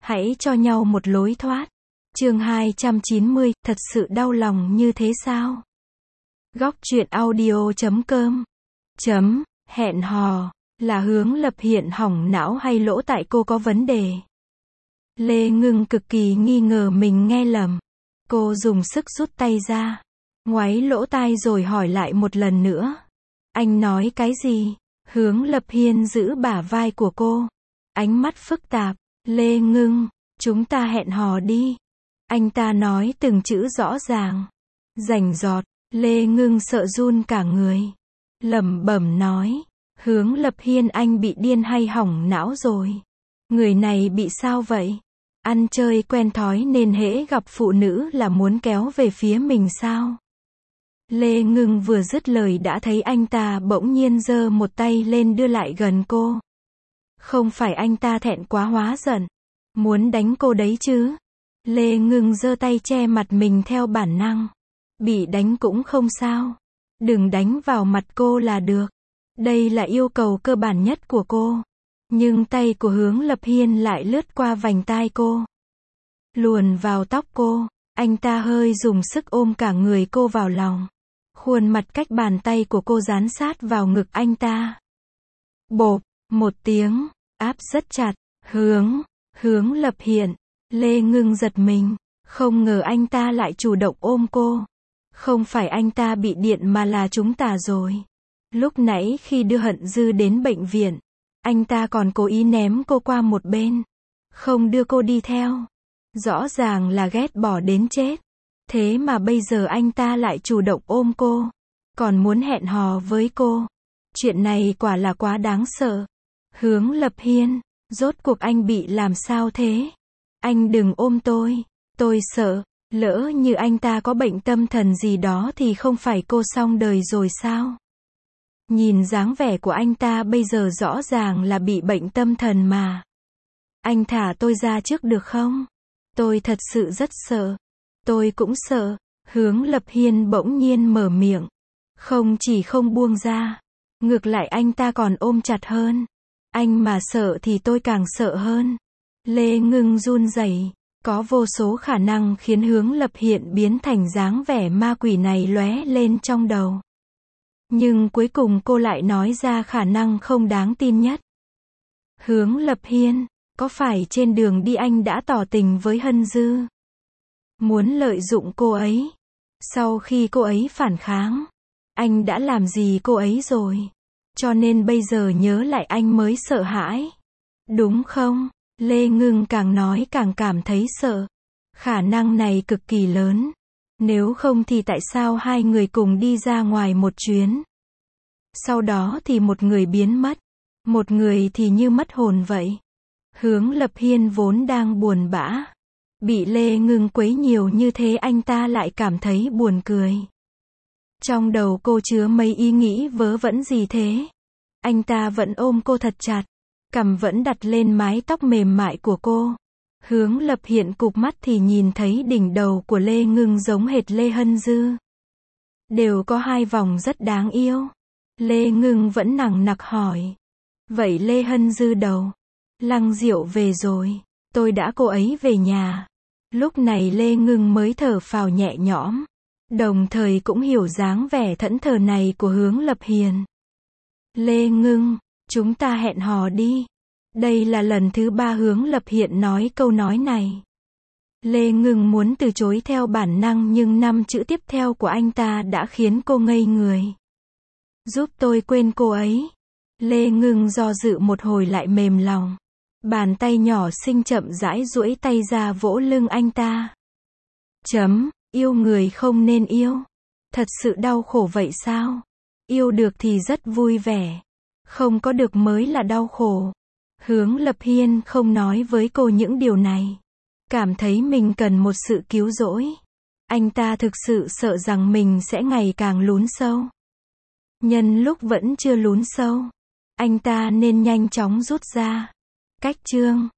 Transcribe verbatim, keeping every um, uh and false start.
Hãy cho nhau một lối thoát. Chương hai trăm chín mươi, thật sự đau lòng như thế sao? Góc truyện audio chấm com chấm hẹn hò là Hướng Lập Hiện hỏng não hay lỗ tai cô có vấn đề? Lê Ngưng cực kỳ nghi ngờ mình nghe lầm. Cô dùng sức rút tay ra, ngoáy lỗ tai rồi hỏi lại một lần nữa. Anh nói cái gì? Hướng Lập Hiên giữ bả vai của cô, ánh mắt phức tạp. Lê Ngưng, chúng ta hẹn hò đi. Anh ta nói từng chữ rõ ràng, rành rọt. Lê Ngưng sợ run cả người, lẩm bẩm nói, Hướng Lập Hiên anh bị điên hay hỏng não rồi? Người này bị sao vậy? Ăn chơi quen thói nên hễ gặp phụ nữ là muốn kéo về phía mình sao? Lê Ngưng vừa dứt lời đã thấy anh ta bỗng nhiên giơ một tay lên đưa lại gần cô. Không phải anh ta thẹn quá hóa giận, muốn đánh cô đấy chứ? Lê Ngưng giơ tay che mặt mình theo bản năng. Bị đánh cũng không sao. Đừng đánh vào mặt cô là được. Đây là yêu cầu cơ bản nhất của cô. Nhưng tay của Hướng Lập Hiên lại lướt qua vành tai cô, luồn vào tóc cô. Anh ta hơi dùng sức ôm cả người cô vào lòng. Khuôn mặt cách bàn tay của cô dán sát vào ngực anh ta. Bộp, một tiếng, áp rất chặt. Hướng, Hướng Lập Hiện. Lê Ngưng giật mình. Không ngờ anh ta lại chủ động ôm cô. Không phải anh ta bị điện mà là chúng ta rồi. Lúc nãy khi đưa Hận Dư đến bệnh viện, anh ta còn cố ý ném cô qua một bên, không đưa cô đi theo. Rõ ràng là ghét bỏ đến chết. Thế mà bây giờ anh ta lại chủ động ôm cô, còn muốn hẹn hò với cô. Chuyện này quả là quá đáng sợ. Hướng Lập Hiên, rốt cuộc anh bị làm sao thế? Anh đừng ôm tôi, tôi sợ. Lỡ như anh ta có bệnh tâm thần gì đó thì không phải cô xong đời rồi sao? Nhìn dáng vẻ của anh ta bây giờ rõ ràng là bị bệnh tâm thần mà. Anh thả tôi ra trước được không? Tôi thật sự rất sợ. Tôi cũng sợ. Hướng Lập Hiên bỗng nhiên mở miệng. Không chỉ không buông ra, ngược lại anh ta còn ôm chặt hơn. Anh mà sợ thì tôi càng sợ hơn. Lê Ngưng run rẩy. Có vô số khả năng khiến Hướng Lập Hiện biến thành dáng vẻ ma quỷ này lóe lên trong đầu. Nhưng cuối cùng cô lại nói ra khả năng không đáng tin nhất. Hướng Lập Hiên, có phải trên đường đi anh đã tỏ tình với Hân Dư? Muốn lợi dụng cô ấy? Sau khi cô ấy phản kháng, anh đã làm gì cô ấy rồi? Cho nên bây giờ nhớ lại anh mới sợ hãi. Đúng không? Lê Ngưng càng nói càng cảm thấy sợ. Khả năng này cực kỳ lớn. Nếu không thì tại sao hai người cùng đi ra ngoài một chuyến? Sau đó thì một người biến mất, một người thì như mất hồn vậy. Hướng Lập Hiên vốn đang buồn bã, bị Lê Ngưng quấy nhiều như thế anh ta lại cảm thấy buồn cười. Trong đầu cô chứa mấy ý nghĩ vớ vẩn gì thế? Anh ta vẫn ôm cô thật chặt, cằm vẫn đặt lên mái tóc mềm mại của cô. Hướng Lập Hiện cụp mắt thì nhìn thấy đỉnh đầu của Lê Ngưng giống hệt Lê Hân Dư. Đều có hai vòng rất đáng yêu. Lê Ngưng vẫn nằng nặc hỏi. Vậy Lê Hân Dư đâu? Lăng Diệu về rồi. Tôi đã cô ấy về nhà. Lúc này Lê Ngưng mới thở phào nhẹ nhõm. Đồng thời cũng hiểu dáng vẻ thẫn thờ này của Hướng Lập Hiền. Lê Ngưng, chúng ta hẹn hò đi. Đây là lần thứ ba Hướng Lập Hiện nói câu nói này. Lê Ngưng muốn từ chối theo bản năng nhưng năm chữ tiếp theo của anh ta đã khiến cô ngây người. Giúp tôi quên cô ấy. Lê Ngưng do dự một hồi lại mềm lòng. Bàn tay nhỏ xinh chậm rãi duỗi tay ra vỗ lưng anh ta. Chấm, yêu người không nên yêu. Thật sự đau khổ vậy sao? Yêu được thì rất vui vẻ. Không có được mới là đau khổ. Hướng Lập Hiên không nói với cô những điều này. Cảm thấy mình cần một sự cứu rỗi. Anh ta thực sự sợ rằng mình sẽ ngày càng lún sâu. Nhân lúc vẫn chưa lún sâu, anh ta nên nhanh chóng rút ra. Cách chương